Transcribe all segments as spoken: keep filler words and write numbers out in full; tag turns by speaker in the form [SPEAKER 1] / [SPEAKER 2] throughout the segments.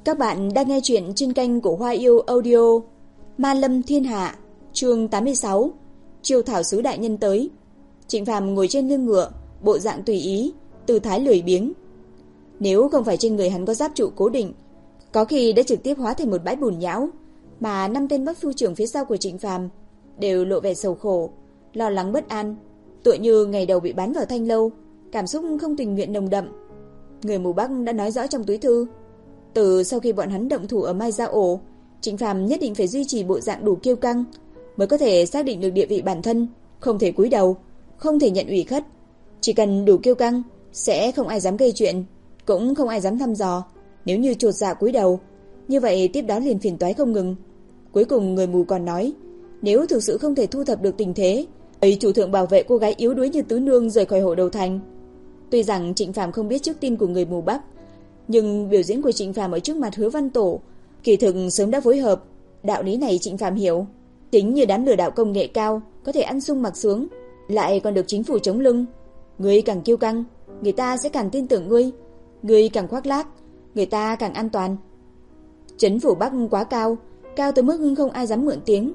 [SPEAKER 1] Các bạn đang nghe chuyện trên kênh của Hoa Yêu Audio. Ma Lâm Thiên Hạ, chương tám mươi sáu. Chiêu thảo sứ đại nhân tới. Trịnh Phàm ngồi trên lưng ngựa, bộ dạng tùy ý, tư thái lười biếng. Nếu không phải trên người hắn có giáp trụ cố định, có khi đã trực tiếp hóa thành một bãi bùn nhão, mà năm tên Bắc phu trưởng phía sau của Trịnh Phàm đều lộ vẻ sầu khổ, lo lắng bất an, tựa như ngày đầu bị bán vào thanh lâu, cảm xúc không tình nguyện nồng đậm. Người mù Bắc đã nói rõ trong túi thư, từ sau khi bọn hắn động thủ ở Mai Gia Ổ, Trịnh Phàm nhất định phải duy trì bộ dạng đủ kiêu căng mới có thể xác định được địa vị bản thân, không thể cúi đầu, không thể nhận ủy khất. Chỉ cần đủ kiêu căng, sẽ không ai dám gây chuyện, cũng không ai dám thăm dò. Nếu như chột dạ cúi đầu, như vậy tiếp đó liền phiền toái không ngừng. Cuối cùng người mù còn nói, nếu thực sự không thể thu thập được tình thế, ấy chủ thượng bảo vệ cô gái yếu đuối như Tứ Nương rời khỏi Hộ Đầu Thành. Tuy rằng Trịnh Phàm không biết trước tin của người mù Bắc, nhưng biểu diễn của Trịnh Phàm ở trước mặt Hứa Văn Tổ kỳ thực sớm đã phối hợp. Đạo lý này Trịnh Phàm hiểu. Tính như đám lừa đảo công nghệ cao có thể ăn sung mặc sướng, lại còn được chính phủ chống lưng. Ngươi càng kiêu căng, người ta sẽ càng tin tưởng ngươi. Ngươi càng khoác lác, người ta càng an toàn. Trấn phủ Bắc quá cao, cao tới mức không ai dám mượn tiếng.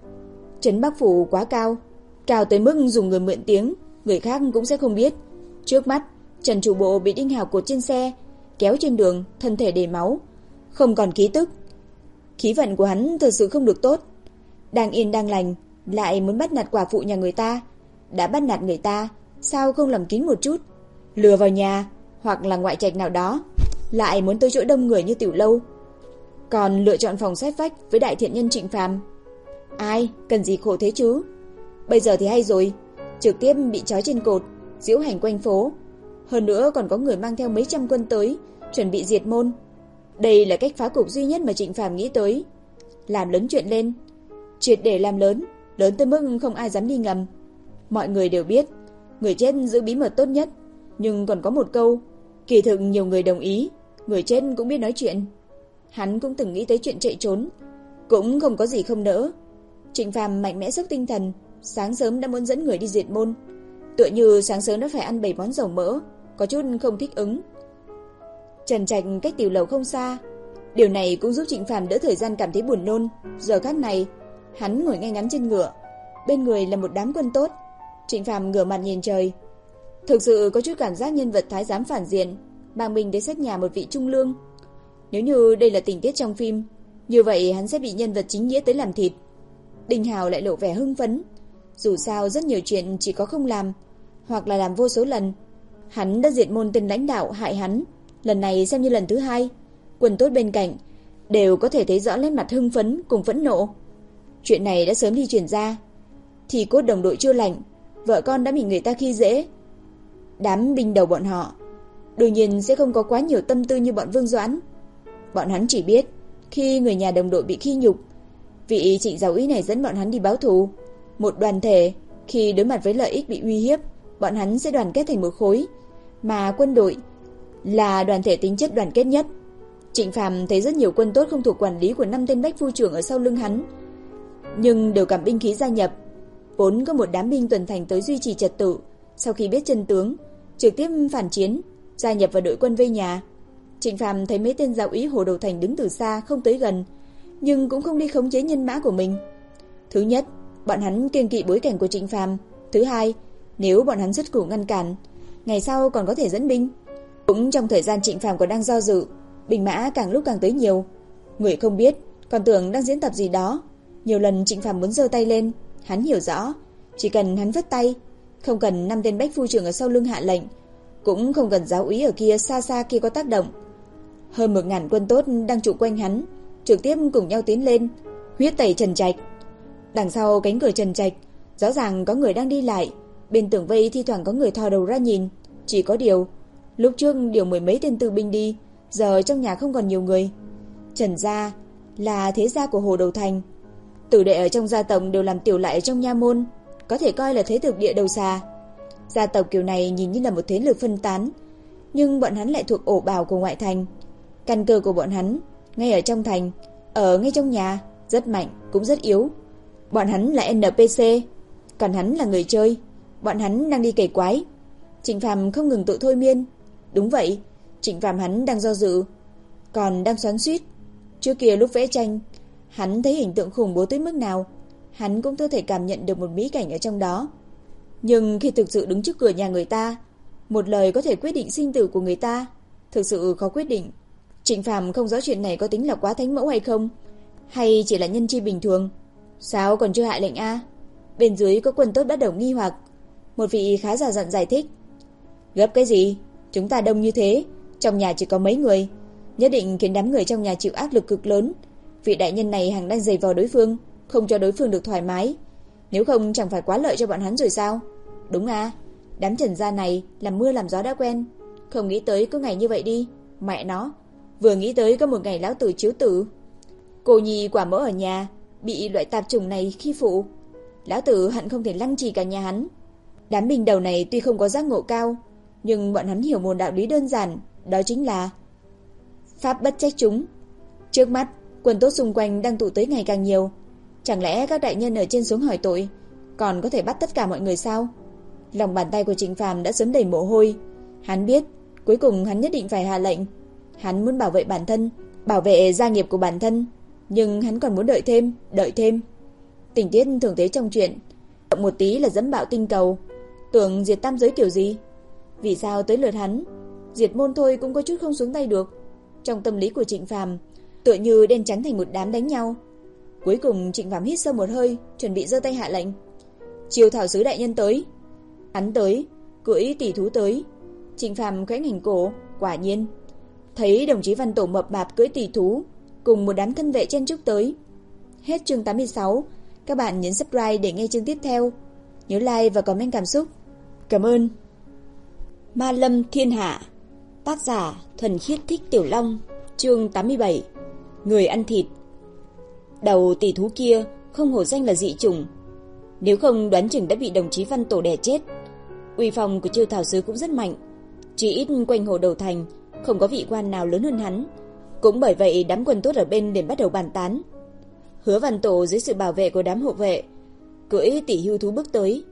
[SPEAKER 1] Trấn Bắc phủ quá cao, cao tới mức dùng người mượn tiếng, người khác cũng sẽ không biết. Trước mắt, Trần chủ bộ bị đinh hào cột trên xe, kéo trên đường, thân thể đầy máu, không còn khí tức. Khí vận của hắn thật sự không được tốt. Đang yên đang lành, lại muốn bắt nạt quả phụ nhà người ta. Đã bắt nạt người ta, sao không làm kín một chút, lừa vào nhà hoặc là ngoại trạch nào đó, lại muốn tới chỗ đông người như tiểu lâu, còn lựa chọn phòng sát vách với đại thiện nhân Trịnh Phàm. Ai cần gì khổ thế chứ. Bây giờ thì hay rồi, trực tiếp bị trói trên cột, diễu hành quanh phố. Hơn nữa còn có người mang theo mấy trăm quân tới, chuẩn bị diệt môn. Đây là cách phá cục duy nhất mà Trịnh Phàm nghĩ tới. Làm lớn chuyện lên, triệt để làm lớn, lớn tới mức không ai dám đi ngầm. Mọi người đều biết, người chết giữ bí mật tốt nhất. Nhưng còn có một câu, kỳ thực nhiều người đồng ý, người chết cũng biết nói chuyện. Hắn cũng từng nghĩ tới chuyện chạy trốn, cũng không có gì không nỡ. Trịnh Phàm mạnh mẽ sức tinh thần, sáng sớm đã muốn dẫn người đi diệt môn. Tựa như sáng sớm đã phải ăn bảy món dầu mỡ, có chút không thích ứng. Trần Trạch cách tiểu lầu không xa, điều này cũng giúp Trịnh Phàm đỡ thời gian cảm thấy buồn nôn. Giờ khắc này, hắn ngồi ngay ngắn trên ngựa, bên người là một đám quân tốt. Trịnh Phàm ngửa mặt nhìn trời, thực sự có chút cảm giác nhân vật thái giám phản diện mang mình đến xét nhà một vị trung lương. Nếu như đây là tình tiết trong phim, như vậy hắn sẽ bị nhân vật chính nghĩa tới làm thịt. Đinh Hào lại lộ vẻ hưng phấn. Dù sao rất nhiều chuyện chỉ có không làm, hoặc là làm vô số lần. Hắn đã diệt môn tên lãnh đạo hại hắn, lần này xem như lần thứ hai. Quân tốt bên cạnh đều có thể thấy rõ nét mặt hưng phấn cùng phẫn nộ. Chuyện này đã sớm đi truyền ra, thì cốt đồng đội chưa lành, vợ con đã bị người ta khi dễ. Đám binh đầu bọn họ đương nhiên sẽ không có quá nhiều tâm tư như bọn Vương Doãn. Bọn hắn chỉ biết khi người nhà đồng đội bị khi nhục, vị Trịnh giáo úy này dẫn bọn hắn đi báo thù. Một đoàn thể khi đối mặt với lợi ích bị uy hiếp, bọn hắn sẽ đoàn kết thành một khối, mà quân đội là đoàn thể tính chất đoàn kết nhất. Trịnh Phàm thấy rất nhiều quân tốt không thuộc quản lý của năm tên bách phu trưởng ở sau lưng hắn, nhưng đều cầm binh khí gia nhập. Vốn có một đám binh tuần thành tới duy trì trật tự, sau khi biết chân tướng, trực tiếp phản chiến, gia nhập vào đội quân vây nhà. Trịnh Phàm thấy mấy tên giáo úy Hồ Đầu Thành đứng từ xa không tới gần, nhưng cũng không đi khống chế nhân mã của mình. Thứ nhất, bọn hắn kiêng kỵ bối cảnh của Trịnh Phàm. Thứ hai, nếu bọn hắn xuất củ ngăn cản, ngày sau còn có thể dẫn binh. Cũng trong thời gian Trịnh Phàm còn đang do dự, binh mã càng lúc càng tới nhiều. Người không biết còn tưởng đang diễn tập gì đó. Nhiều lần Trịnh Phàm muốn giơ tay lên, hắn hiểu rõ, chỉ cần hắn vất tay, không cần năm tên bách phu trưởng ở sau lưng hạ lệnh, cũng không cần giáo úy ở kia xa xa kia có tác động. Hơn một ngàn quân tốt đang trụ quanh hắn, trực tiếp cùng nhau tiến lên, huyết tẩy Trần Trạch. Đằng sau cánh cửa Trần Trạch, rõ ràng có người đang đi lại, bên tường vây thi thoảng có người thò đầu ra nhìn. Chỉ có điều, lúc trước điều mười mấy tên tư binh đi, giờ trong nhà không còn nhiều người. Trần gia là thế gia của Hồ Đầu Thành, tử đệ ở trong gia tộc đều làm tiểu lại ở trong nha môn, có thể coi là thế thực địa đầu xa. Gia tộc kiểu này nhìn như là một thế lực phân tán, nhưng bọn hắn lại thuộc ổ bào của ngoại thành. Căn cơ của bọn hắn ngay ở trong thành, ở ngay trong nhà, rất mạnh cũng rất yếu. Bọn hắn là en pê xê, còn hắn là người chơi. Bọn hắn đang đi cày quái. Trịnh Phàm không ngừng tự thôi miên. Đúng vậy, Trịnh Phàm hắn đang do dự. còn đang xoắn xuýt. Trước kia lúc vẽ tranh, hắn thấy hình tượng khủng bố tới mức nào, hắn cũng có thể cảm nhận được một mỹ cảnh ở trong đó. Nhưng khi thực sự đứng trước cửa nhà người ta, một lời có thể quyết định sinh tử của người ta, thực sự khó quyết định. Trịnh Phàm không rõ chuyện này có tính là quá thánh mẫu hay không, hay chỉ là nhân chi bình thường. Sao còn chưa hạ lệnh a? Bên dưới có quân tốt bắt đầu nghi hoặc. Một vị khá già dặn giải thích. Gấp cái gì? Chúng ta đông như thế, trong nhà chỉ có mấy người, nhất định khiến đám người trong nhà chịu áp lực cực lớn. Vị đại nhân này hằng đang giày vò đối phương, không cho đối phương được thoải mái. Nếu không chẳng phải quá lợi cho bọn hắn rồi sao? Đúng à, đám Trần gia này làm mưa làm gió đã quen. Không nghĩ tới có ngày như vậy đi. Mẹ nó, vừa nghĩ tới có một ngày lão tử chiếu tử. Cô nhi quả mẫu ở nhà bị loại tạp chủng này khi phụ, lão tử hận không thể lăng trì cả nhà hắn. Đám bình đầu này tuy không có giác ngộ cao, nhưng bọn hắn hiểu một đạo lý đơn giản, đó chính là pháp bất trách chúng. Trước mắt, quân tốt xung quanh đang tụ tới ngày càng nhiều. Chẳng lẽ các đại nhân ở trên xuống hỏi tội, còn có thể bắt tất cả mọi người sao? Lòng bàn tay của Trịnh Phàm đã sớm đầy mồ hôi. Hắn biết, cuối cùng hắn nhất định phải hạ lệnh. Hắn muốn bảo vệ bản thân, bảo vệ gia nghiệp của bản thân, nhưng hắn còn muốn đợi thêm, đợi thêm. Tình tiết thường thế trong chuyện, động một tí là dẫm bạo tinh cầu, tưởng diệt tam giới kiểu gì. Vì sao tới lượt hắn, diệt môn thôi cũng có chút không xuống tay được. Trong tâm lý của Trịnh Phàm, tựa như đen trắng thành một đám đánh nhau. Cuối cùng Trịnh Phàm hít sâu một hơi, chuẩn bị giơ tay hạ lệnh. Triều thảo sứ đại nhân tới. Hắn tới, cưỡi tỷ thú tới. Trịnh Phàm khẽ ngẩng cổ, quả nhiên thấy đồng chí Văn Tổ mập mạp cưỡi tỷ thú cùng một đám thân vệ chen chúc tới. Hết chương tám mươi sáu. Các bạn nhấn subscribe để nghe chương tiếp theo. Nhớ like và comment cảm xúc. Cảm ơn. Ma Lâm Thiên Hạ. Tác giả Thuần Khiết Thích Tiểu Long. Chương tám mươi bảy. Người ăn thịt. Đầu tỷ thú kia không hổ danh là dị chủng, nếu không đoán chừng đã bị đồng chí Văn Tổ đè chết. Uy phong của Chiêu Thảo Sứ cũng rất mạnh, chỉ ít quanh hồ đầu thành không có vị quan nào lớn hơn hắn. Cũng bởi vậy đám quân tốt ở bên liền bắt đầu bàn tán. Hứa Văn Tổ dưới sự bảo vệ của đám hộ vệ cưỡi tỷ hưu thú bước tới.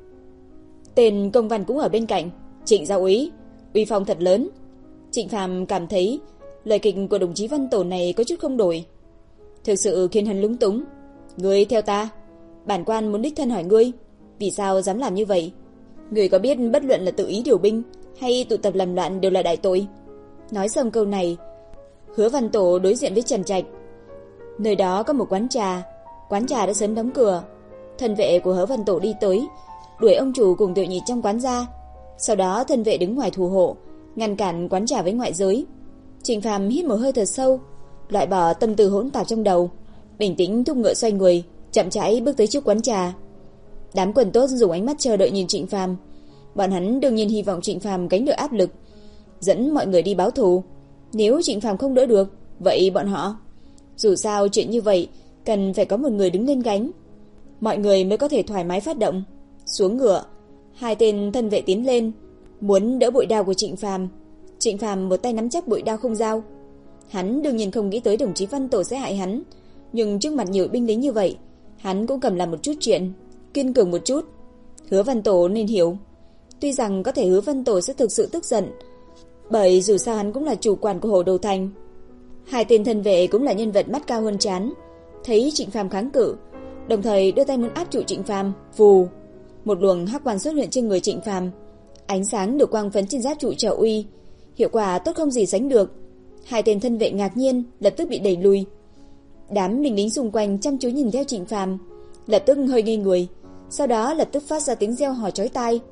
[SPEAKER 1] Tên công văn cũng ở bên cạnh. Trịnh giáo úy, uy phong thật lớn. Trịnh Phàm cảm thấy lời kịch của đồng chí Văn Tổ này có chút không đổi, thực sự khiến hắn lúng túng. Ngươi theo ta, bản quan muốn đích thân hỏi ngươi, vì sao dám làm như vậy? Ngươi có biết bất luận là tự ý điều binh hay tụ tập làm loạn đều là đại tội? Nói xong câu này, Hứa Văn Tổ đối diện với Trần Trạch. Nơi đó có một quán trà, quán trà đã sớm đóng cửa. Thân vệ của Hứa Văn Tổ đi tới, đuổi ông chủ cùng tiểu nhị trong quán ra. Sau đó thân vệ đứng ngoài thủ hộ, ngăn cản quán trà với ngoại giới. Trịnh Phàm hít một hơi thật sâu, loại bỏ tâm tư hỗn tạp trong đầu, bình tĩnh thúc ngựa xoay người, chậm rãi bước tới trước quán trà. Đám quần tốt dùng ánh mắt chờ đợi nhìn Trịnh Phàm. Bọn hắn đương nhiên hy vọng Trịnh Phàm gánh được áp lực, dẫn mọi người đi báo thù. Nếu Trịnh Phàm không đỡ được, vậy bọn họ, dù sao chuyện như vậy cần phải có một người đứng lên gánh, mọi người mới có thể thoải mái phát động. Xuống ngựa, hai tên thân vệ tiến lên, muốn đỡ bội đao của Trịnh Phàm. Trịnh Phàm một tay nắm chắc bội đao không dao. Hắn đương nhiên không nghĩ tới đồng chí Văn Tổ sẽ hại hắn, nhưng trước mặt nhiều binh lính như vậy, hắn cũng cầm làm một chút chuyện, kiên cường một chút. Hứa Văn Tổ nên hiểu, tuy rằng có thể Hứa Văn Tổ sẽ thực sự tức giận, bởi dù sao hắn cũng là chủ quản của Hồ Đầu Thành. Hai tên thân vệ cũng là nhân vật mắt cao hơn trán, thấy Trịnh Phàm kháng cự, đồng thời đưa tay muốn áp trụ Trịnh Phàm. Vù, một luồng hắc quang xuất hiện trên người Trịnh Phàm, ánh sáng được quang phấn trên giáp trụ trợ uy, hiệu quả tốt không gì sánh được. Hai tên thân vệ ngạc nhiên, lập tức bị đẩy lùi. Đám binh lính xung quanh chăm chú nhìn theo Trịnh Phàm, lập tức hơi ngây người, sau đó lập tức phát ra tiếng reo hò chói tai.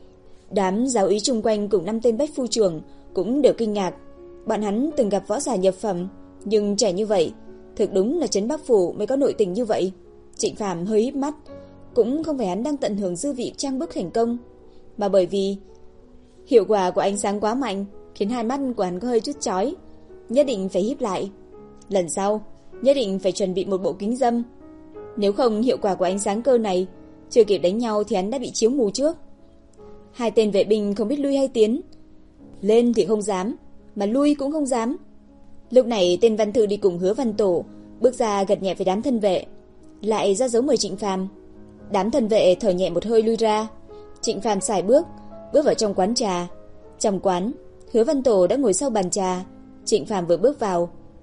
[SPEAKER 1] Đám giáo úy xung quanh cùng năm tên bách phu trưởng cũng đều kinh ngạc. Bọn hắn từng gặp võ giả nhập phẩm, nhưng trẻ như vậy, thực đúng là trấn Bắc phủ mới có nội tình như vậy. Trịnh Phàm hơi híp mắt, cũng không phải hắn đang tận hưởng dư vị trang bức thành công, mà bởi vì hiệu quả của ánh sáng quá mạnh, khiến hai mắt của hắn có hơi chút chói. Nhất định phải híp lại. Lần sau, nhất định phải chuẩn bị một bộ kính râm. Nếu không hiệu quả của ánh sáng cơ này, chưa kịp đánh nhau thì hắn đã bị chiếu mù trước. Hai tên vệ binh không biết lui hay tiến. Lên thì không dám, mà lui cũng không dám. Lúc này tên văn thư đi cùng Hứa Văn Tổ bước ra gật nhẹ với đám thân vệ, lại ra dấu mời Trịnh Phàm. Đám thân vệ thở nhẹ một hơi lui ra. Trịnh Phàm sải bước, bước vào trong quán trà. Trong quán, Hứa Văn Tổ đã ngồi sau bàn trà. Trịnh Phàm vừa bước vào,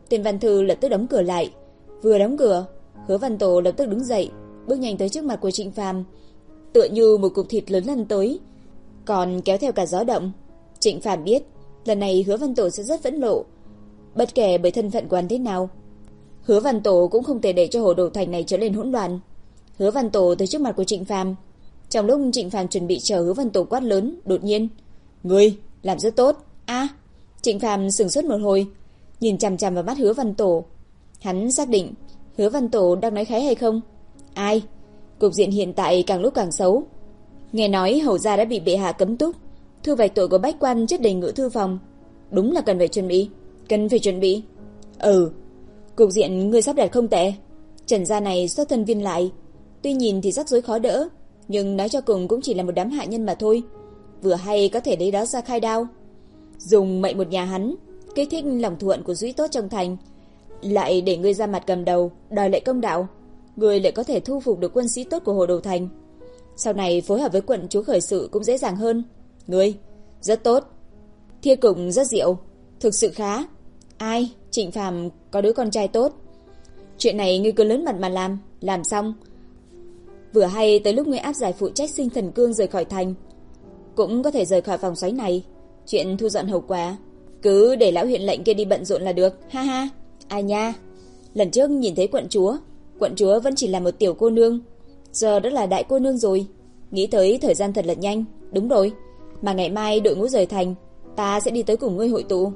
[SPEAKER 1] Tên Văn Thư lập tức đóng cửa lại. Vừa đóng cửa, Hứa Văn Tổ lập tức đứng dậy, bước nhanh tới trước mặt của Trịnh Phàm, tựa như một cục thịt lớn lăn tới, còn kéo theo cả gió động. Trịnh Phàm biết, lần này Hứa Văn Tổ sẽ rất phẫn nộ, bất kể bởi thân phận của hắn thế nào. Hứa Văn Tổ cũng không thể để cho Hồ Đồ Thành này trở nên hỗn loạn. Hứa Văn Tổ tới trước mặt của Trịnh Phàm. Trong lúc Trịnh Phàm chuẩn bị chờ Hứa Văn Tổ quát lớn, đột nhiên, "Ngươi làm rất tốt." A! Trịnh Phàm sững sốt một hồi, nhìn chằm chằm vào mắt Hứa Văn Tổ. Hắn xác định Hứa Văn Tổ đang nói khái hay không? Ai? Cục diện hiện tại càng lúc càng xấu. Nghe nói hầu gia đã bị bệ hạ cấm túc, thư vạch tội của bách quan chất đầy ngự thư phòng. Đúng là cần phải chuẩn bị, cần phải chuẩn bị. Ừ, cục diện ngươi sắp đặt không tệ. Trần gia này xuất thân viên lại, tuy nhìn thì rắc rối khó đỡ, nhưng nói cho cùng cũng chỉ là một đám hạ nhân mà thôi. Vừa hay có thể lấy đó ra khai đao, dùng mệnh một nhà hắn kích thích lòng thuận của Dũy Tốt trong thành, lại để ngươi ra mặt cầm đầu đòi lại công đạo, ngươi lại có thể thu phục được quân sĩ tốt của Hồ Đồ Thành. Sau này phối hợp với quận chúa khởi sự cũng dễ dàng hơn. Ngươi rất tốt, Thiê cùng rất diệu, thực sự khá. Ai? Trịnh Phàm có đứa con trai tốt. Chuyện này ngươi cứ lớn mật mà làm, làm xong vừa hay tới lúc ngươi áp giải phụ trách Sinh Thần Cương rời khỏi thành, cũng có thể rời khỏi vòng xoáy này. Chuyện thu dọn hậu quả cứ để lão huyện lệnh kia đi bận rộn là được. Ha ha. Ai nha, lần trước nhìn thấy quận chúa, quận chúa vẫn chỉ là một tiểu cô nương, giờ đã là đại cô nương rồi. Nghĩ tới thời gian thật là nhanh. Đúng rồi, mà ngày mai đội ngũ rời thành, ta sẽ đi tới cùng ngươi hội tụ.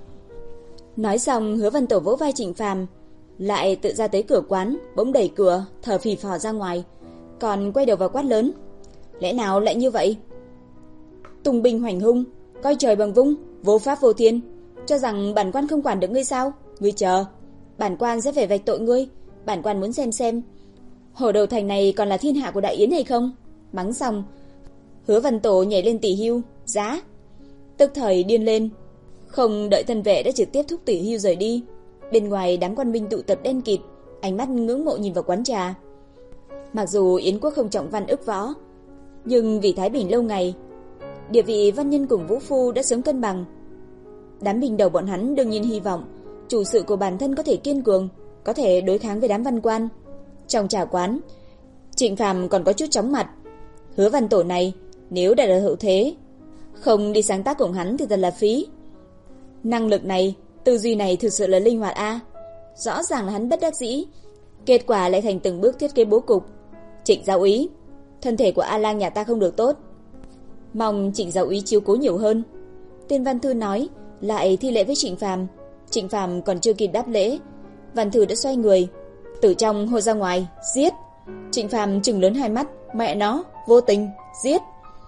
[SPEAKER 1] Nói xong, Hứa Văn Tổ vỗ vai Trịnh Phàm, lại tự ra tới cửa quán, bỗng đẩy cửa, thở phì phò ra ngoài, còn quay đầu vào quát lớn: Lẽ nào lại như vậy? Tùng binh hoành hung, coi trời bằng vung, vô pháp vô thiên, cho rằng bản quan không quản được ngươi sao? Ngươi chờ, bản quan sẽ phải vạch tội ngươi. Bản quan muốn xem xem Hồ Đầu Thành này còn là thiên hạ của Đại Yến hay không. Mắng xong, Hứa Văn Tổ nhảy lên tỷ hưu, giá, tức thời điên lên, không đợi thân vệ đã trực tiếp thúc tỷ hưu rời đi. Bên ngoài đám quan binh tụ tập đen kịt, ánh mắt ngưỡng mộ nhìn vào quán trà. Mặc dù Yến quốc không trọng văn ức võ, nhưng vì thái bình lâu ngày, địa vị văn nhân cùng vũ phu đã sớm cân bằng. Đám binh đầu bọn hắn đương nhiên hy vọng chủ sự của bản thân có thể kiên cường, có thể đối kháng với đám văn quan. Trong trà quán, Trịnh Phàm còn có chút chóng mặt. Hứa Văn Tổ này nếu đã ở hậu thế, không đi sáng tác cùng hắn thì thật là phí. Năng lực này, tư duy này thực sự là linh hoạt a. Rõ ràng là hắn bất đắc dĩ, kết quả lại thành từng bước thiết kế bố cục. Trịnh giáo úy, thân thể của A Lang nhà ta không được tốt, mong Trịnh giáo úy chiếu cố nhiều hơn. Tên Văn Thư nói, lại thi lễ với Trịnh Phàm. Trịnh Phàm còn chưa kịp đáp lễ, Văn Thư đã xoay người, từ trong hô ra ngoài, giết. Trịnh Phàm trừng lớn hai mắt, mẹ nó, vô tình, giết.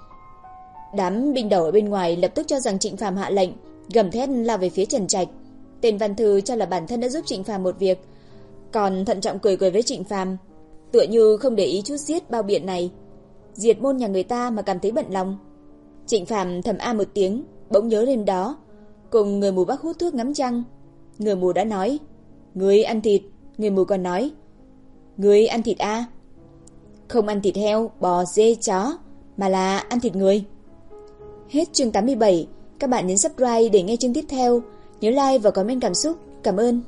[SPEAKER 1] Đám binh đầu ở bên ngoài lập tức cho rằng Trịnh Phàm hạ lệnh, gầm thét lao về phía Trần Trạch. Tên Văn Thư cho là bản thân đã giúp Trịnh Phàm một việc, còn thận trọng cười cười với Trịnh Phàm, tựa như không để ý chút giết bao biện này, diệt môn nhà người ta mà cảm thấy bận lòng. Trịnh Phàm thầm a một tiếng, bỗng nhớ lên đó, cùng người mù Bắc hút thuốc ngắm trăng. Người mù đã nói, người ăn thịt. Người mù còn nói, người ăn thịt a? Không ăn thịt heo, bò, dê, chó, mà là ăn thịt người. Hết chương tám mươi bảy. Các bạn nhấn subscribe để nghe chương tiếp theo. Nhớ like và comment cảm xúc. Cảm ơn.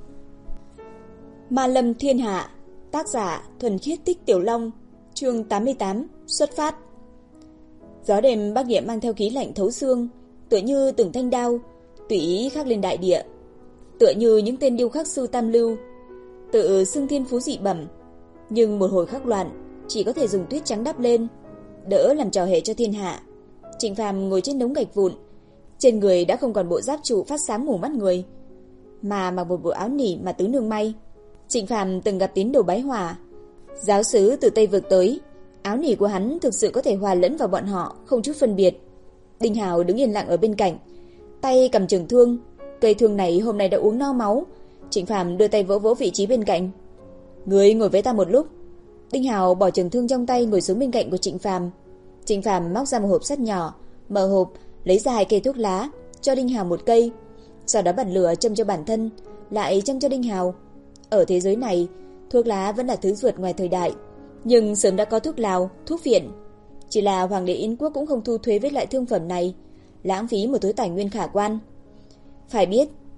[SPEAKER 1] Ma Lâm Thiên Hạ, tác giả Thuần Khiết Tích Tiểu Long, chương tám mươi tám, xuất phát. Gió đêm Bắc Địa mang theo khí lạnh thấu xương, tựa như từng thanh đao tùy ý khắc lên đại địa, tựa như những tên điêu khắc sư tam lưu, tự xưng thiên phú dị bẩm, nhưng một hồi khắc loạn chỉ có thể dùng tuyết trắng đắp lên, đỡ làm trò hề cho thiên hạ. Trịnh Phàm ngồi trên đống gạch vụn, trên người đã không còn bộ giáp trụ phát sáng mù mắt người, mà mặc một bộ áo nỉ mà tứ nương may. Trịnh Phàm từng gặp tín đồ bái hỏa, giáo sứ từ Tây vực tới, áo nỉ của hắn thực sự có thể hòa lẫn vào bọn họ, không chút phân biệt. Đinh Hào đứng yên lặng ở bên cạnh, tay cầm trường thương, cây thương này hôm nay đã uống no máu. Trịnh Phàm đưa tay vỗ vỗ vị trí bên cạnh. Ngươi ngồi với ta một lúc. Đinh Hào bỏ trường thương trong tay ngồi xuống bên cạnh của Trịnh Phàm. Trịnh Phàm móc ra một hộp sắt nhỏ, mở hộp, lấy ra hai cây thuốc lá, cho Đinh Hào một cây, sau đó bật lửa châm cho bản thân, lại châm cho Đinh Hào. Ở thế giới này, thuốc lá vẫn là thứ ruột ngoài thời đại, nhưng sớm đã có thuốc lào, thuốc phiện. Chỉ là Hoàng đế Yến quốc cũng không thu thuế với loại thương phẩm này, lãng phí một thứ tài nguyên khả quan. Phải biết,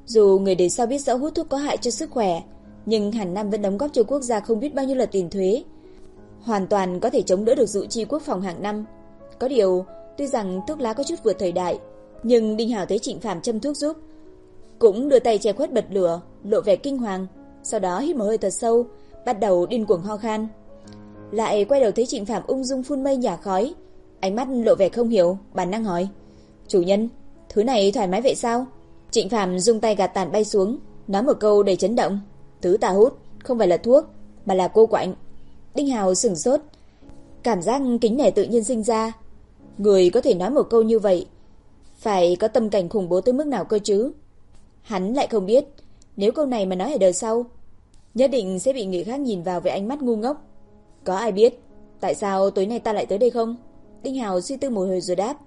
[SPEAKER 1] Dù người đời sau biết rõ hút thuốc có hại cho sức khỏe, nhưng Hàn Nam vẫn đóng góp cho quốc gia không biết bao nhiêu là tiền thuế, hoàn toàn có thể chống đỡ được dự chi quốc phòng hàng năm. Có điều, tuy rằng thuốc lá có chút vượt thời đại, nhưng Đinh Hào thấy Trịnh Phàm châm thuốc giúp, cũng đưa tay che khuất bật lửa, lộ vẻ kinh hoàng, sau đó hít một hơi thật sâu, bắt đầu điên cuồng ho khan. Lại quay đầu thấy Trịnh Phàm ung dung phun mây nhả khói, ánh mắt lộ vẻ không hiểu, bản năng hỏi: "Chủ nhân, thứ này thoải mái vậy sao?" Trịnh Phàm dùng tay gạt tàn bay xuống, nói một câu đầy chấn động: "Thứ ta hút không phải là thuốc, mà là cô quạnh." Đinh Hào sửng sốt, cảm giác kính nể tự nhiên sinh ra. Người có thể nói một câu như vậy, phải có tâm cảnh khủng bố tới mức nào cơ chứ? Hắn lại không biết, nếu câu này mà nói ở đời sau, nhất định sẽ bị người khác nhìn vào với ánh mắt ngu ngốc. Có ai biết tại sao tối nay ta lại tới đây không? Đinh Hào suy tư một hồi rồi đáp: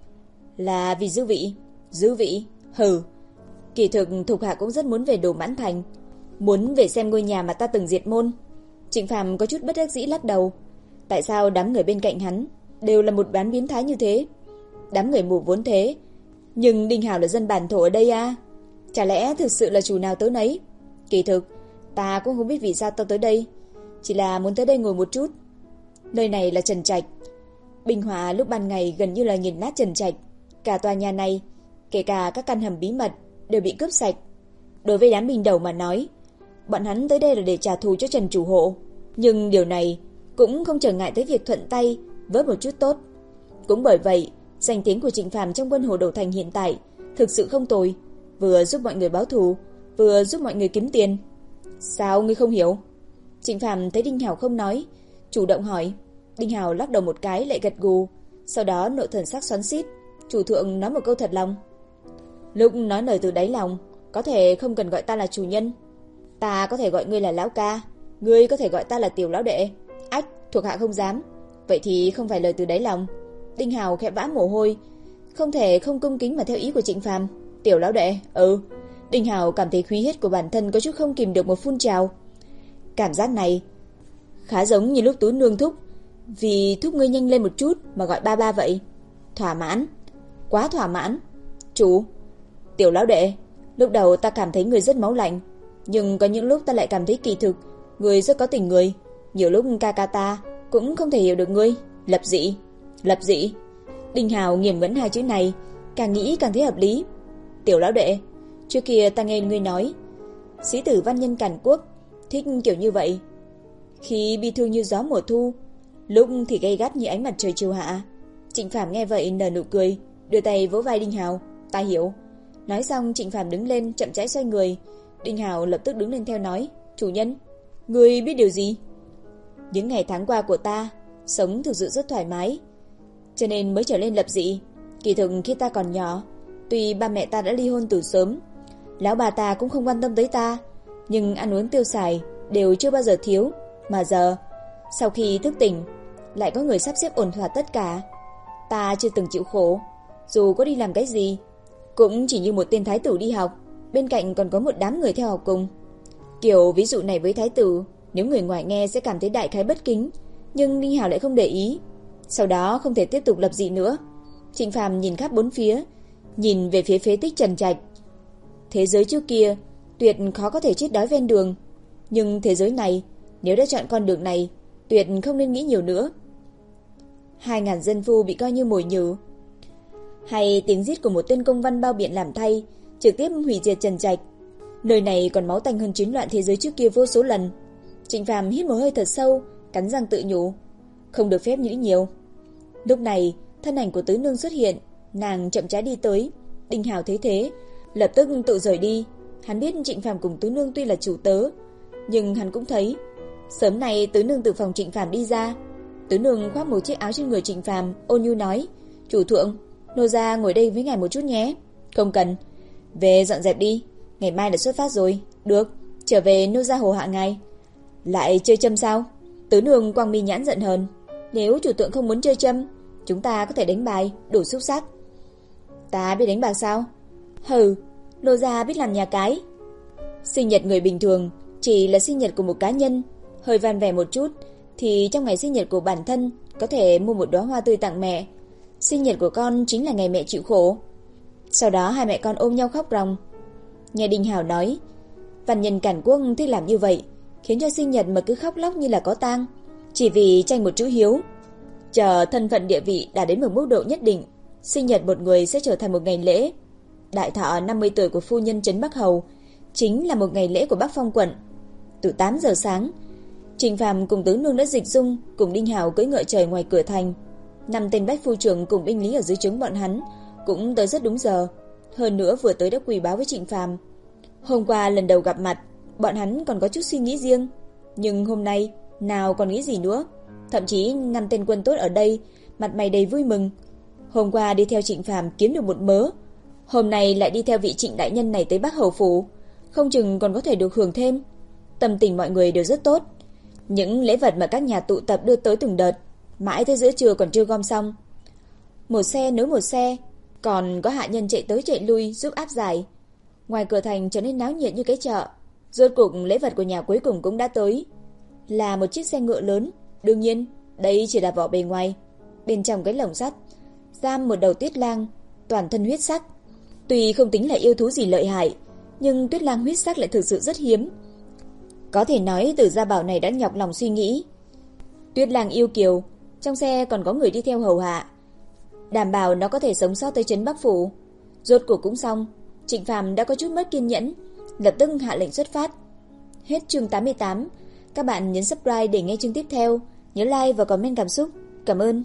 [SPEAKER 1] "Là vì dư vị." "Dư vị? Hừ. Kỳ thực thuộc hạ cũng rất muốn về Đồ Mãn Thành, muốn về xem ngôi nhà mà ta từng diệt môn." Trịnh Phàm có chút bất đắc dĩ lắc đầu. Tại sao đám người bên cạnh hắn đều là một đám biến thái như thế? Đám người mù vốn thế, nhưng Đinh Hào là dân bản thổ ở đây à? Chả lẽ thực sự là chủ nào tới nấy? Kỳ thực ta cũng không biết vì sao ta tới đây, chỉ là muốn tới đây ngồi một chút. Nơi này là Trần Trạch. Bình Hòa lúc ban ngày gần như là nghiền nát Trần Trạch. Cả tòa nhà này, kể cả các căn hầm bí mật, đều bị cướp sạch. Đối với đám binh đầu mà nói, bọn hắn tới đây là để trả thù cho Trần chủ hộ. Nhưng điều này cũng không trở ngại tới việc thuận tay với một chút tốt. Cũng bởi vậy, danh tiếng của Trịnh Phàm trong quân Hồ Đầu Thành hiện tại thực sự không tồi, vừa giúp mọi người báo thù, vừa giúp mọi người kiếm tiền. Sao ngươi không hiểu? Trịnh Phàm thấy Đinh Hào không nói, chủ động hỏi. Đinh Hào lắc đầu một cái lại gật gù, sau đó nội thần sắc xoắn xít. Chủ thượng nói một câu thật lòng. Lúc nói lời từ đáy lòng, có thể không cần gọi ta là chủ nhân. Ta có thể gọi ngươi là lão ca, ngươi có thể gọi ta là tiểu lão đệ. Ách, thuộc hạ không dám. Vậy thì không phải lời từ đáy lòng. Đinh Hào khẽ vã mồ hôi, không thể không cung kính mà theo ý của Trịnh Phàm. Tiểu lão đệ, ừ. Đinh Hào cảm thấy khí huyết của bản thân có chút không kìm được một phun trào. Cảm giác này khá giống như lúc Tú Nương thúc vì thúc ngươi nhanh lên một chút mà gọi ba ba vậy. Thỏa mãn, quá thỏa mãn. Chủ, tiểu lão đệ, lúc đầu ta cảm thấy người rất máu lạnh, nhưng có những lúc ta lại cảm thấy kỳ thực người rất có tình người. Nhiều lúc ca ca ta cũng không thể hiểu được ngươi. Lập dị, lập dị. Đinh Hào nghiền ngẫm hai chữ này, càng nghĩ càng thấy hợp lý. Tiểu lão đệ, trước kia ta nghe ngươi nói sĩ tử văn nhân càn quốc thích kiểu như vậy, khi bi thương như gió mùa thu, lúc thì gay gắt như ánh mặt trời chiều hạ. Trịnh Phàm nghe vậy nở nụ cười, đưa tay vỗ vai Đinh Hào. Ta hiểu. Nói xong Trịnh Phàm đứng lên chậm rãi xoay người. Đinh Hào lập tức đứng lên theo nói: Chủ nhân, ngươi biết điều gì? Những ngày tháng qua của ta sống thực sự rất thoải mái, cho nên mới trở nên lập dị. Kỳ thực khi ta còn nhỏ, tuy ba mẹ ta đã ly hôn từ sớm, lão bà ta cũng không quan tâm tới ta, nhưng ăn uống tiêu xài đều chưa bao giờ thiếu. Mà giờ, sau khi thức tỉnh, lại có người sắp xếp ổn thỏa tất cả. Ta chưa từng chịu khổ, dù có đi làm cái gì, cũng chỉ như một tên thái tử đi học, bên cạnh còn có một đám người theo học cùng. Kiểu ví dụ này với thái tử, nếu người ngoài nghe sẽ cảm thấy đại khái bất kính, nhưng Ninh Hào lại không để ý. Sau đó không thể tiếp tục lập dị nữa. Trịnh Phàm nhìn khắp bốn phía, nhìn về phía phế tích Trần Trạch. Thế giới trước kia tuyệt khó có thể chết đói ven đường, nhưng thế giới này, nếu đã chọn con đường này, tuyệt không nên nghĩ nhiều nữa. Hai ngàn dân phu bị coi như mồi nhử, hay tiếng giết của một tên công văn bao biện làm thay, trực tiếp hủy diệt Trần Trạch. Nơi này còn máu tanh hơn chiến loạn thế giới trước kia vô số lần. Trịnh Phàm hít một hơi thật sâu, cắn răng tự nhủ, không được phép nghĩ nhiều. Lúc này, thân ảnh của Tứ Nương xuất hiện, nàng chậm rãi đi tới. Đinh Hào thấy thế, lập tức tự rời đi. Hắn biết Trịnh Phàm cùng Tứ Nương tuy là chủ tớ, nhưng hắn cũng thấy sớm nay Tứ Nương từ phòng Trịnh Phàm đi ra. Tứ Nương khoác một chiếc áo trên người Trịnh Phàm, ôn nhu nói: "Chủ thượng, nô gia ngồi đây với ngài một chút nhé." "Không cần, về dọn dẹp đi, ngày mai đã xuất phát rồi." "Được, trở về nô gia hầu hạ ngài." "Lại chơi châm sao?" Tứ Nương quang mi nhãn giận hờn: "Nếu chủ thượng không muốn chơi châm, chúng ta có thể đánh bài, đủ xúc sắc." "Ta biết đánh bạc sao?" "Hừ, nô gia biết làm nhà cái." Sinh nhật người bình thường chỉ là sinh nhật của một cá nhân, hơi van vẻ một chút thì trong ngày sinh nhật của bản thân có thể mua một đóa hoa tươi tặng mẹ. Sinh nhật của con chính là ngày mẹ chịu khổ. Sau đó hai mẹ con ôm nhau khóc ròng. Nghe Đinh Hào nói, văn nhân cản quốc thích làm như vậy, khiến cho sinh nhật mà cứ khóc lóc như là có tang, chỉ vì tranh một chữ hiếu. Chờ thân phận địa vị đạt đến một mức độ nhất định, sinh nhật một người sẽ trở thành một ngày lễ. Đại thọ năm mươi tuổi của phu nhân trấn Bắc Hầu chính là một ngày lễ của Bắc Phong quận. Từ tám giờ sáng, Trình Phàm cùng tướng Nương Đỡ Dịch Dung cùng Đinh Hào cưỡi ngựa trời ngoài cửa thành. Năm tên bách phu trưởng cùng binh lý ở dưới trướng bọn hắn cũng tới rất đúng giờ. Hơn nữa vừa tới đã quỳ báo với Trịnh Phàm. Hôm qua lần đầu gặp mặt, bọn hắn còn có chút suy nghĩ riêng, nhưng hôm nay nào còn nghĩ gì nữa. Thậm chí năm tên quân tốt ở đây mặt mày đầy vui mừng. Hôm qua đi theo Trịnh Phàm kiếm được một mớ, hôm nay lại đi theo vị Trịnh đại nhân này tới Bắc Hầu phủ, không chừng còn có thể được hưởng thêm. Tâm tình mọi người đều rất tốt. Những lễ vật mà các nhà tụ tập đưa tới từng đợt, mãi tới giữa trưa còn chưa gom xong. Một xe nối một xe, còn có hạ nhân chạy tới chạy lui giúp áp giải. Ngoài cửa thành trở nên náo nhiệt như cái chợ. Rốt cuộc lễ vật của nhà cuối cùng cũng đã tới, là một chiếc xe ngựa lớn. Đương nhiên, đây chỉ là vỏ bề ngoài. Bên trong cái lồng sắt giam một đầu tuyết lang, toàn thân huyết sắc. Tuy không tính là yêu thú gì lợi hại, nhưng tuyết lang huyết sắc lại thực sự rất hiếm. Có thể nói Từ Gia Bảo này đã nhọc lòng suy nghĩ. Tuyết lang yêu kiều, trong xe còn có người đi theo hầu hạ, đảm bảo nó có thể sống sót tới trấn Bắc phủ. Rốt cuộc cũng xong. Trịnh Phàm đã có chút mất kiên nhẫn, lập tức hạ lệnh xuất phát. Hết chương tám mươi tám. Các bạn nhấn subscribe để nghe chương tiếp theo, nhớ like và comment cảm xúc. Cảm ơn.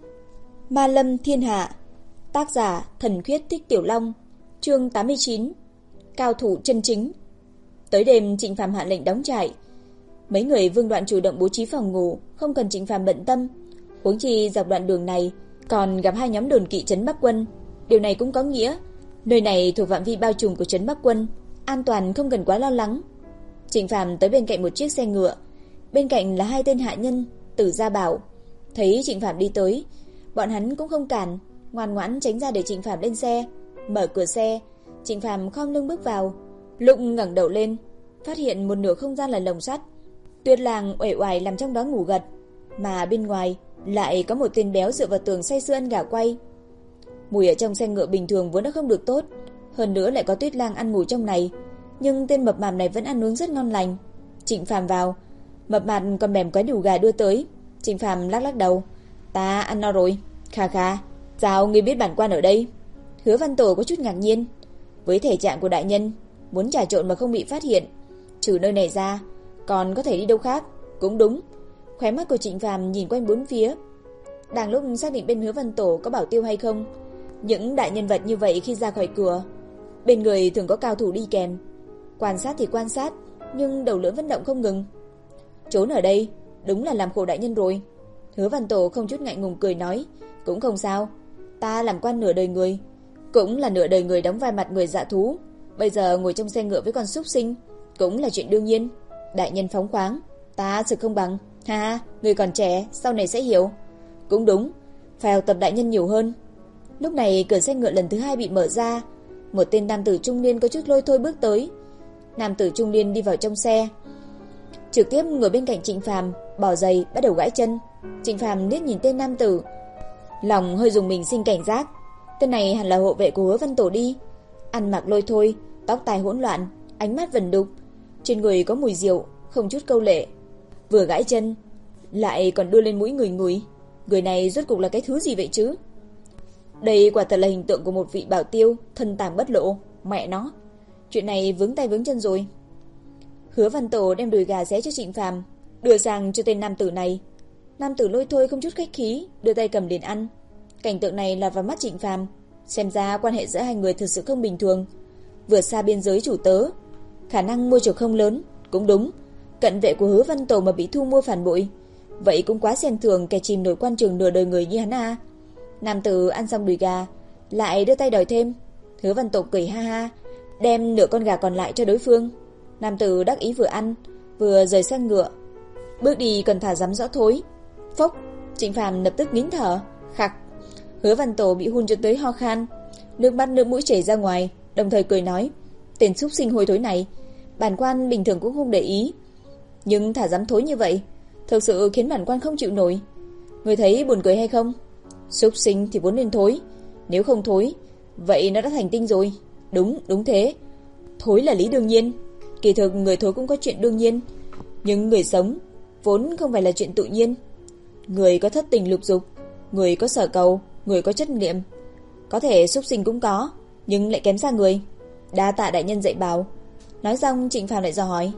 [SPEAKER 1] Ma Lâm Thiên Hạ, tác giả Thần Khuyết Thích Tiểu Long, chương tám mươi chín. Cao thủ chân chính. Tới đêm, Trịnh Phàm hạ lệnh đóng trại. Mấy người Vương Đoạn chủ động bố trí phòng ngủ, không cần Trịnh Phàm bận tâm. Huống chi dọc đoạn đường này còn gặp hai nhóm đồn kỵ trấn Bắc quân. Điều này cũng có nghĩa nơi này thuộc phạm vi bao trùm của trấn Bắc quân, an toàn không cần quá lo lắng. Trịnh Phàm tới bên cạnh một chiếc xe ngựa, bên cạnh là hai tên hạ nhân Từ Gia Bảo. Thấy Trịnh Phàm đi tới, bọn hắn cũng không cản, ngoan ngoãn tránh ra để Trịnh Phàm lên xe. Mở cửa xe, Trịnh Phàm khom lưng bước vào. Lúc ngẩng đầu lên, phát hiện một nửa không gian là lồng sắt. Tuyết lang uể oải nằm trong đó ngủ gật, mà bên ngoài lại có một tên béo dựa vào tường say sưa ăn gà quay. Mùi ở trong xe ngựa bình thường vốn đã không được tốt, hơn nữa lại có Tuyết lang ăn ngủ trong này, nhưng tên mập mạp này vẫn ăn uống rất ngon lành. Trịnh Phàm vào, mập mạp còn bèm cái đùi gà đưa tới. Trịnh Phàm lắc lắc đầu, ta ăn no rồi. Kha kha, sao ngươi biết bản quan ở đây? Hứa Văn Tổ có chút ngạc nhiên. Với thể trạng của đại nhân, muốn trà trộn mà không bị phát hiện, trừ nơi này ra còn có thể đi đâu khác? Cũng đúng. Khóe mắt của Trịnh Phàm nhìn quanh bốn phía. Đang lúc xác định bên Hứa Văn Tổ có bảo tiêu hay không, những đại nhân vật như vậy khi ra khỏi cửa, bên người thường có cao thủ đi kèm. Quan sát thì quan sát, nhưng đầu lưỡi vẫn động không ngừng. Trốn ở đây đúng là làm khổ đại nhân rồi. Hứa Văn Tổ không chút ngại ngùng cười nói, cũng không sao, ta làm quan nửa đời người, cũng là nửa đời người đóng vai mặt người dạ thú. Bây giờ ngồi trong xe ngựa với con súc sinh cũng là chuyện đương nhiên. Đại nhân phóng khoáng, ta thực không bằng. Ha ha, người còn trẻ, sau này sẽ hiểu. Cũng đúng, phải học tập đại nhân nhiều hơn. Lúc này cửa xe ngựa lần thứ hai bị mở ra. Một tên nam tử trung niên có chút lôi thôi bước tới. Nam tử trung niên đi vào trong xe, trực tiếp ngồi bên cạnh Trịnh Phàm, bỏ giày bắt đầu gãi chân. Trịnh Phàm liếc nhìn tên nam tử, lòng hơi dùng mình sinh cảnh giác. Tên này hẳn là hộ vệ của Hứa Văn Tổ đi. Ăn mặc lôi thôi, tóc tai hỗn loạn, ánh mắt vẩn đục, trên người có mùi rượu, không chút câu lệ. Vừa gãi chân lại còn đưa lên mũi người ngửi. Người này rốt cuộc là cái thứ gì vậy chứ? Đây quả thật là hình tượng của một vị bảo tiêu thân tàng bất lộ. Mẹ nó, chuyện này vướng tay vướng chân rồi. Hứa Văn Tổ đem đùi gà xé cho Trịnh Phàm, đưa sang cho tên nam tử này. Nam tử lôi thôi không chút khách khí, đưa tay cầm đến ăn. Cảnh tượng này lọt vào mắt Trịnh Phàm, xem ra quan hệ giữa hai người thực sự không bình thường, vượt xa biên giới chủ tớ. Khả năng mua chuộc không lớn, cũng đúng. Cận vệ của Hứa Văn Tổ mà bị thu mua phản bội, vậy cũng quá xem thường kẻ chìm nổi quan trường nửa đời người như hắn à. Nam tử ăn xong đùi gà, lại đưa tay đòi thêm. Hứa Văn Tổ cười ha ha, đem nửa con gà còn lại cho đối phương. Nam tử đắc ý vừa ăn, vừa rời xe ngựa, bước đi còn thả rắm rõ thối. Phốc, Trịnh Phàm lập tức nín thở, khặc. Hứa Văn Tổ bị hun cho tới ho khan, nước mắt nước mũi chảy ra ngoài, đồng thời cười nói, tên súc sinh hôi thối này, bản quan bình thường cũng không để ý, nhưng thả dám thối như vậy, thực sự khiến bản quan không chịu nổi. Người thấy buồn cười hay không? Súc sinh thì vốn nên thối, nếu không thối, vậy nó đã thành tinh rồi. Đúng, đúng thế. Thối là lý đương nhiên. Kỳ thực người thối cũng có chuyện đương nhiên, nhưng người sống vốn không phải là chuyện tự nhiên. Người có thất tình lục dục, người có sở cầu, người có chất niệm. Có thể súc sinh cũng có, nhưng lại kém xa người. Đa tạ đại nhân dạy bảo. Nói xong Trịnh Phàm lại dò hỏi,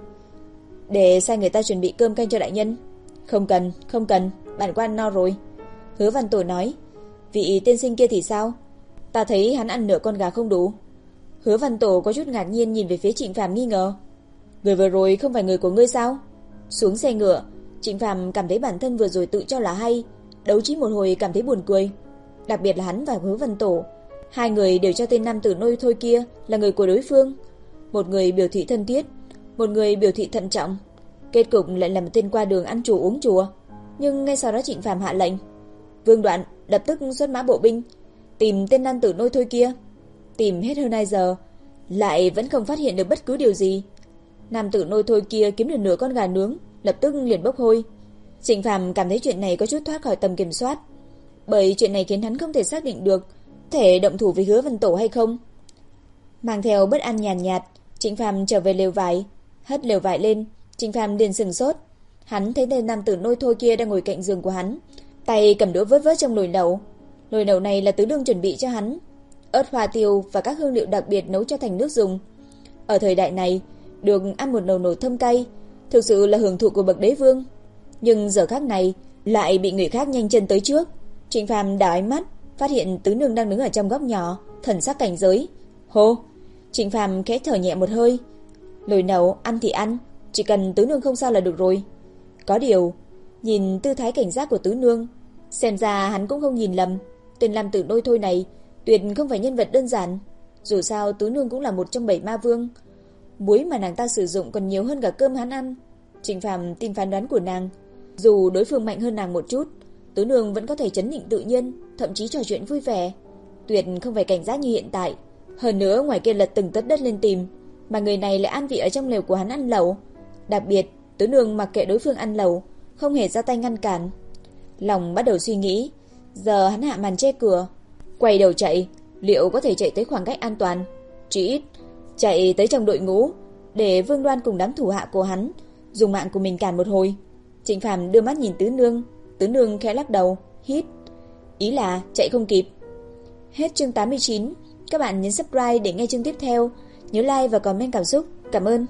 [SPEAKER 1] để sai người ta chuẩn bị cơm canh cho đại nhân. Không cần, không cần, bạn có ăn no rồi. Hứa Văn Tổ nói, vị tiên sinh kia thì sao? Ta thấy hắn ăn nửa con gà không đủ. Hứa Văn Tổ có chút ngạc nhiên nhìn về phía Trịnh Phàm nghi ngờ. Người vừa rồi không phải người của ngươi sao? Xuống xe ngựa, Trịnh Phàm cảm thấy bản thân vừa rồi tự cho là hay, đấu trí một hồi cảm thấy buồn cười. Đặc biệt là hắn và Hứa Văn Tổ, hai người đều cho tên nam tử nôi thôi kia là người của đối phương. Một người biểu thị thân thiết, một người biểu thị thận trọng. Kết cục lại là một tên qua đường ăn chùa uống chùa. Nhưng ngay sau đó Trịnh Phàm hạ lệnh, Vương Đoạn lập tức xuất mã bộ binh tìm tên nam tử nôi thôi kia. Tìm hết hơn hai giờ lại vẫn không phát hiện được bất cứ điều gì. Nam tử nôi thôi kia kiếm được nửa con gà nướng, lập tức liền bốc hôi. Trịnh Phàm cảm thấy chuyện này có chút thoát khỏi tầm kiểm soát, bởi chuyện này khiến hắn không thể xác định được thể động thủ với Hứa Văn Tổ hay không. Mang theo bất an nhàn nhạt, Trịnh Phàm trở về lều vải, hất lều vải lên. Trịnh Phàm liền sừng sốt. Hắn thấy tên nam tử nôi thôi kia đang ngồi cạnh giường của hắn, tay cầm đũa vớt vớt trong nồi lẩu. Nồi lẩu này là Tứ Đương chuẩn bị cho hắn, ớt hoa tiêu và các hương liệu đặc biệt nấu cho thành nước dùng. Ở thời đại này, được ăn một nồi nồi thơm cay, thực sự là hưởng thụ của bậc đế vương. Nhưng giờ khắc này lại bị người khác nhanh chân tới trước. Trịnh Phàm đảo ánh mắt, phát hiện Tứ Nương đang đứng ở trong góc nhỏ, thần sắc cảnh giới. Hô! Trịnh Phàm khẽ thở nhẹ một hơi. Nồi lẩu ăn thì ăn, chỉ cần Tứ Nương không sao là được rồi. Có điều, nhìn tư thái cảnh giác của Tứ Nương, xem ra hắn cũng không nhìn lầm, tên nam tử nôi thôi này tuyệt không phải nhân vật đơn giản. Dù sao Tứ Nương cũng là một trong bảy ma vương, muối mà nàng ta sử dụng còn nhiều hơn cả cơm hắn ăn. Trịnh Phàm tin phán đoán của nàng, dù đối phương mạnh hơn nàng một chút, Tứ Nương vẫn có thể trấn định tự nhiên, thậm chí trò chuyện vui vẻ, tuyệt không phải cảnh giác như hiện tại. Hơn nữa ngoài kia lật từng tấc đất lên tìm, mà người này lại an vị ở trong lều của hắn ăn lẩu. Đặc biệt, Tứ Nương mặc kệ đối phương ăn lẩu, không hề ra tay ngăn cản. Lòng bắt đầu suy nghĩ, giờ hắn hạ màn che cửa, quay đầu chạy, liệu có thể chạy tới khoảng cách an toàn, chỉ ít chạy tới trong đội ngũ, để Vương Đoan cùng đám thủ hạ của hắn dùng mạng của mình cản một hồi. Trịnh Phàm đưa mắt nhìn Tứ Nương, Tứ Nương khẽ lắc đầu, hít, ý là chạy không kịp. Hết chương tám mươi chín, các bạn nhấn subscribe để nghe chương tiếp theo, nhớ like và comment cảm xúc, cảm ơn.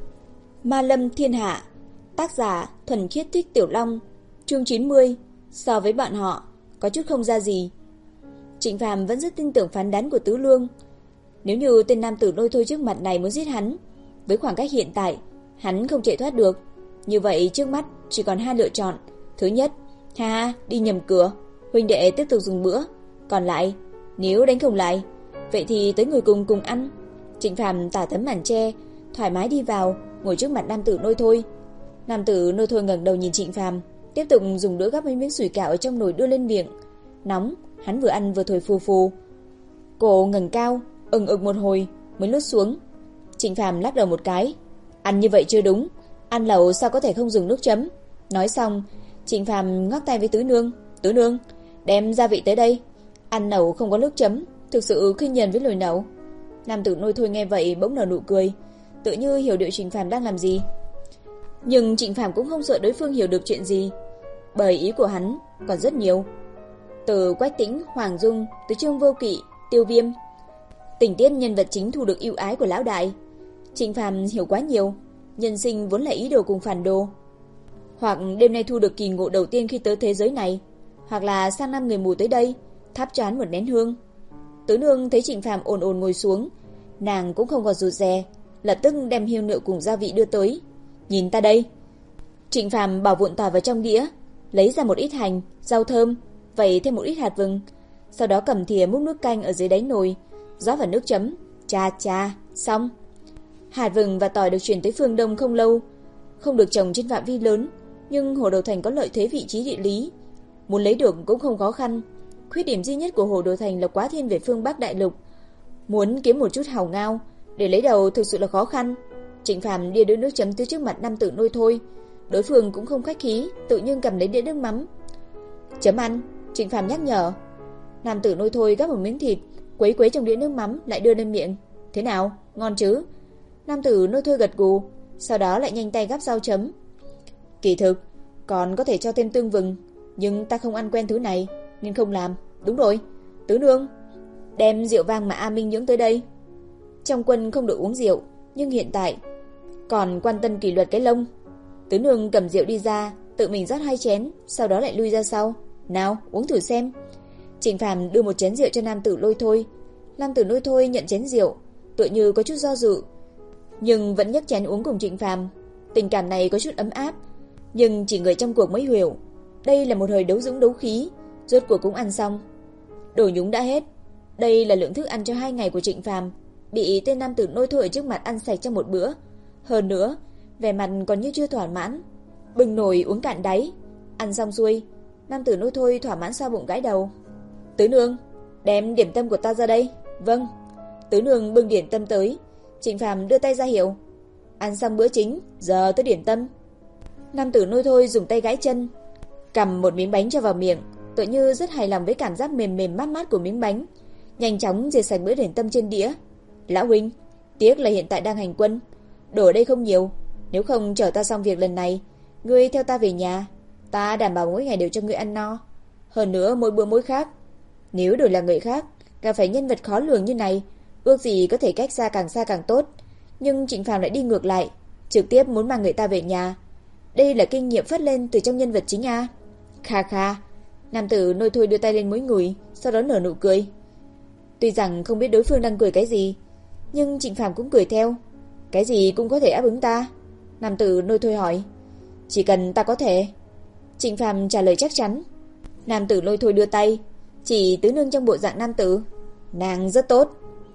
[SPEAKER 1] Ma Lâm Thiên Hạ, tác giả Thuần Khiết Thích Tiểu Long, chương chín mươi, so với bọn họ có chút không ra gì. Trịnh Phàm vẫn rất tin tưởng phán đoán của Tứ Lương. Nếu như tên nam tử nôi thôi trước mặt này muốn giết hắn, với khoảng cách hiện tại, hắn không chạy thoát được. Như vậy trước mắt chỉ còn hai lựa chọn. Thứ nhất, ha, đi nhầm cửa, huynh đệ tiếp tục dùng bữa. Còn lại, nếu đánh không lại, vậy thì tới người cùng cùng ăn. Trịnh Phàm tả tấm màn che, thoải mái đi vào, ngồi trước mặt nam tử nôi thôi. Nam tử nôi thôi ngẩng đầu nhìn Trịnh Phàm, tiếp tục dùng đũa gắp mấy miếng sủi cảo ở trong nồi đưa lên miệng. Nóng, hắn vừa ăn vừa thổi phù phù. Cổ ngẩng cao, ừng ực một hồi mới lướt xuống. Trịnh Phàm lắc đầu một cái, ăn như vậy chưa đúng, ăn lẩu sao có thể không dùng nước chấm. Nói xong, Trịnh Phàm ngoắc tay với Tứ Nương, Tứ Nương, đem gia vị tới đây. Ăn lẩu không có nước chấm, thực sự khinh nhờn với lời nấu. Nam tử nôi thôi nghe vậy bỗng nở nụ cười, tự như hiểu được Trịnh Phàm đang làm gì. Nhưng Trịnh Phàm cũng không sợ đối phương hiểu được chuyện gì, bởi ý của hắn còn rất nhiều. Từ Quách Tĩnh, Hoàng Dung tới Trương Vô Kỵ, Tiêu Viêm, tình tiết nhân vật chính thu được ưu ái của lão đại, Trịnh Phàm hiểu quá nhiều. Nhân sinh vốn là ý đồ cùng phản đồ, hoặc đêm nay thu được kỳ ngộ đầu tiên khi tới thế giới này, hoặc là sang năm người mù tới đây thắp cho hắn một nén hương. Tứ Nương thấy Trịnh Phàm ồn ồn ngồi xuống, nàng cũng không còn rụt rè, lập tức đem hiêu nựu cùng gia vị đưa tới. Nhìn ta đây. Trịnh Phàm bỏ vụn tỏi vào trong đĩa, lấy ra một ít hành, rau thơm, vẩy thêm một ít hạt vừng, sau đó cầm thìa múc nước canh ở dưới đáy nồi, rót vào nước chấm, chà chà, xong. Hạt vừng và tỏi được chuyển tới phương Đông không lâu, không được trồng trên phạm vi lớn, nhưng Hồ Đầu Thành có lợi thế vị trí địa lý, muốn lấy được cũng không khó khăn. Khuyết điểm duy nhất của Hồ Đầu Thành là quá thiên về phương Bắc đại lục, muốn kiếm một chút hào ngao để lấy đầu thực sự là khó khăn. Trịnh Phàm đưa đĩa nước chấm tới trước mặt nam tử nôi thôi, đối phương cũng không khách khí, tự nhiên cầm lấy đĩa nước mắm. Chấm ăn, Trịnh Phàm nhắc nhở. Nam tử nôi thôi gắp một miếng thịt, quấy quấy trong đĩa nước mắm lại đưa lên miệng. Thế nào, ngon chứ? Nam tử nôi thôi gật gù, sau đó lại nhanh tay gắp rau chấm. Kỳ thực, còn có thể cho thêm tương vừng, nhưng ta không ăn quen thứ này, nên không làm. Đúng rồi, tứ nương, đem rượu vang mà A Minh nhưỡng tới đây. Trong quân không được uống rượu, nhưng hiện tại còn quan tâm kỷ luật cái lông. Tứ nương cầm rượu đi ra, tự mình rót hai chén, sau đó lại lui ra sau. Nào, uống thử xem. Trịnh Phàm đưa một chén rượu cho nam tử lôi thôi. Nam tử lôi thôi nhận chén rượu, tựa như có chút do dự, nhưng vẫn nhấc chén uống cùng Trịnh Phàm. Tình cảm này có chút ấm áp, nhưng chỉ người trong cuộc mới hiểu. Đây là một hồi đấu dũng đấu khí, rốt cuộc cũng ăn xong. Đồ nhúng đã hết. Đây là lượng thức ăn cho hai ngày của Trịnh Phàm, bị tên nam tử lôi thôi ở trước mặt ăn sạch trong một bữa. Hơn nữa, vẻ mặt còn như chưa thỏa mãn, bừng nồi uống cạn đáy. Ăn xong xuôi, nam tử lôi thôi thỏa mãn xoa bụng gãi đầu. Tứ nương, đem điểm tâm của ta ra đây. Vâng. Tứ nương bưng điểm tâm tới. Trịnh Phàm đưa tay ra hiệu. Ăn xong bữa chính, giờ tới điểm tâm. Nam tử lôi thôi dùng tay gãi chân, cầm một miếng bánh cho vào miệng, tựa như rất hài lòng với cảm giác mềm mềm mát mát của miếng bánh. Nhanh chóng diệt sạch bữa điểm tâm trên đĩa. Lão huynh, tiếc là hiện tại đang hành quân, đồ ở đây không nhiều, nếu không chờ ta xong việc lần này, ngươi theo ta về nhà, ta đảm bảo mỗi ngày đều cho ngươi ăn no. Hơn nữa mỗi bữa mỗi khác. Nếu đổi là người khác, gặp phải nhân vật khó lường như này, ước gì có thể cách xa càng xa càng tốt. Nhưng Trịnh Phàm lại đi ngược lại, trực tiếp muốn mang người ta về nhà. Đây là kinh nghiệm phất lên từ trong nhân vật chính a. Kha kha. Nam tử nôi thôi đưa tay lên mũi ngửi, sau đó nở nụ cười. Tuy rằng không biết đối phương đang cười cái gì, nhưng Trịnh Phàm cũng cười theo. Cái gì cũng có thể áp ứng ta? Nam tử nôi thôi hỏi. Chỉ cần ta có thể. Trịnh Phàm trả lời chắc chắn. Nam tử lôi thôi đưa tay chỉ tứ nương trong bộ dạng nam tử. Nàng rất tốt.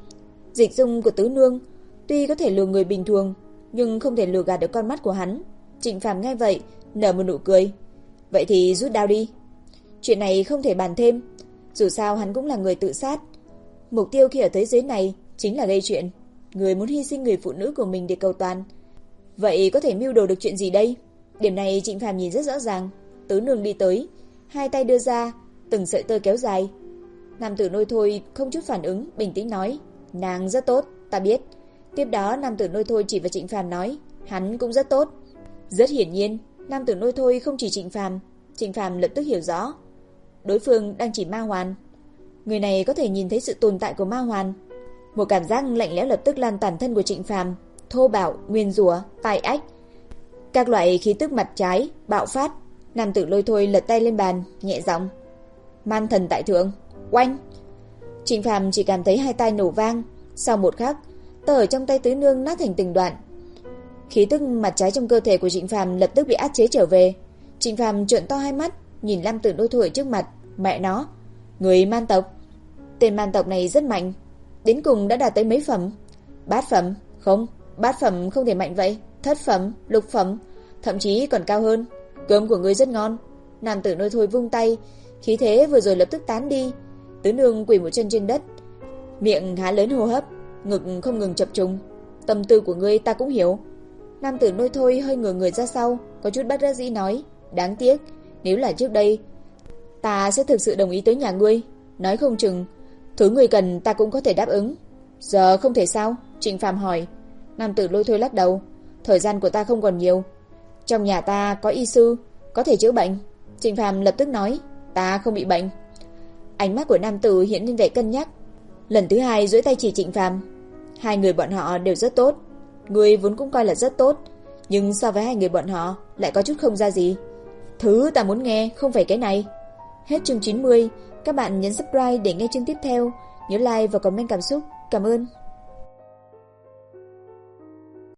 [SPEAKER 1] Dịch dung của tứ nương tuy có thể lừa người bình thường, nhưng không thể lừa gạt được con mắt của hắn. Trịnh Phàm nghe vậy nở một nụ cười. Vậy thì rút đao đi. Chuyện này không thể bàn thêm, dù sao hắn cũng là người tự sát. Mục tiêu khi ở thế giới này chính là gây chuyện. Người muốn hy sinh người phụ nữ của mình để cầu toàn, vậy có thể mưu đồ được chuyện gì đây? Điểm này Trịnh Phàm nhìn rất rõ ràng. Tứ nương đi tới, hai tay đưa ra, từng sợi tơ kéo dài. Nam tử nôi thôi không chút phản ứng, bình tĩnh nói. Nàng rất tốt, ta biết. Tiếp đó nam tử nôi thôi chỉ vào Trịnh Phàm nói. Hắn cũng rất tốt. Rất hiển nhiên, nam tử nôi thôi không chỉ Trịnh Phàm. Trịnh Phàm lập tức hiểu rõ, đối phương đang chỉ Ma Hoàn. Người này có thể nhìn thấy sự tồn tại của Ma Hoàn. Một cảm giác lạnh lẽo lập tức lan toàn thân của Trịnh Phàm, thô bạo, nguyên rủa, tai ách, các loại khí tức mặt trái bạo phát. Nam tử lôi thôi lật tay lên bàn, nhẹ giọng. Man thần tại thượng. Oanh. Trịnh Phàm chỉ cảm thấy hai tai nổ vang. Sau một khắc, tơ ở trong tay tứ nương nát thành từng đoạn. Khí tức mặt trái trong cơ thể của Trịnh Phàm lập tức bị áp chế trở về. Trịnh Phàm trợn to hai mắt, nhìn Nam tử lôi thôi trước mặt. Mẹ nó, người man tộc. Tên man tộc này rất mạnh, đến cùng đã đạt tới mấy phẩm? Bát phẩm? Không, bát phẩm không thể mạnh vậy. Thất phẩm, lục phẩm, thậm chí còn cao hơn. Cơm của ngươi rất ngon. Nam tử nôi thôi vung tay, khí thế vừa rồi lập tức tán đi. Tứ nương quỳ một chân trên đất, miệng há lớn hô hấp, ngực không ngừng chập trùng. Tâm tư của ngươi ta cũng hiểu. Nam tử nôi thôi hơi ngửa người ra sau, có chút bất đắc dĩ nói. Đáng tiếc, nếu là trước đây, ta sẽ thực sự đồng ý tới nhà ngươi. Nói không chừng thứ ngươi cần ta cũng có thể đáp ứng. Giờ không thể sao? Trịnh Phàm hỏi. Nam tử lôi thôi lắc đầu. Thời gian của ta không còn nhiều. Trong nhà ta có y sư, có thể chữa bệnh. Trịnh Phàm lập tức nói. Ta không bị bệnh. Ánh mắt của nam tử hiện lên vẻ cân nhắc. Lần thứ hai duỗi tay chỉ Trịnh Phàm. Hai người bọn họ đều rất tốt. Ngươi vốn cũng coi là rất tốt, nhưng so với hai người bọn họ lại có chút không ra gì. Thứ ta muốn nghe không phải cái này. Hết chương chín mươi. Các bạn nhấn subscribe để nghe chương tiếp theo. Nhớ like và comment cảm xúc. Cảm ơn.